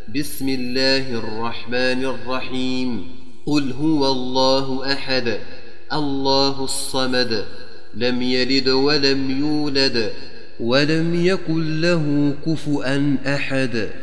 بسم الله الرحمن الرحيم. قل هو الله أحد الله الصمد لم يلد ولم يولد ولم يكن له كفؤا أحد.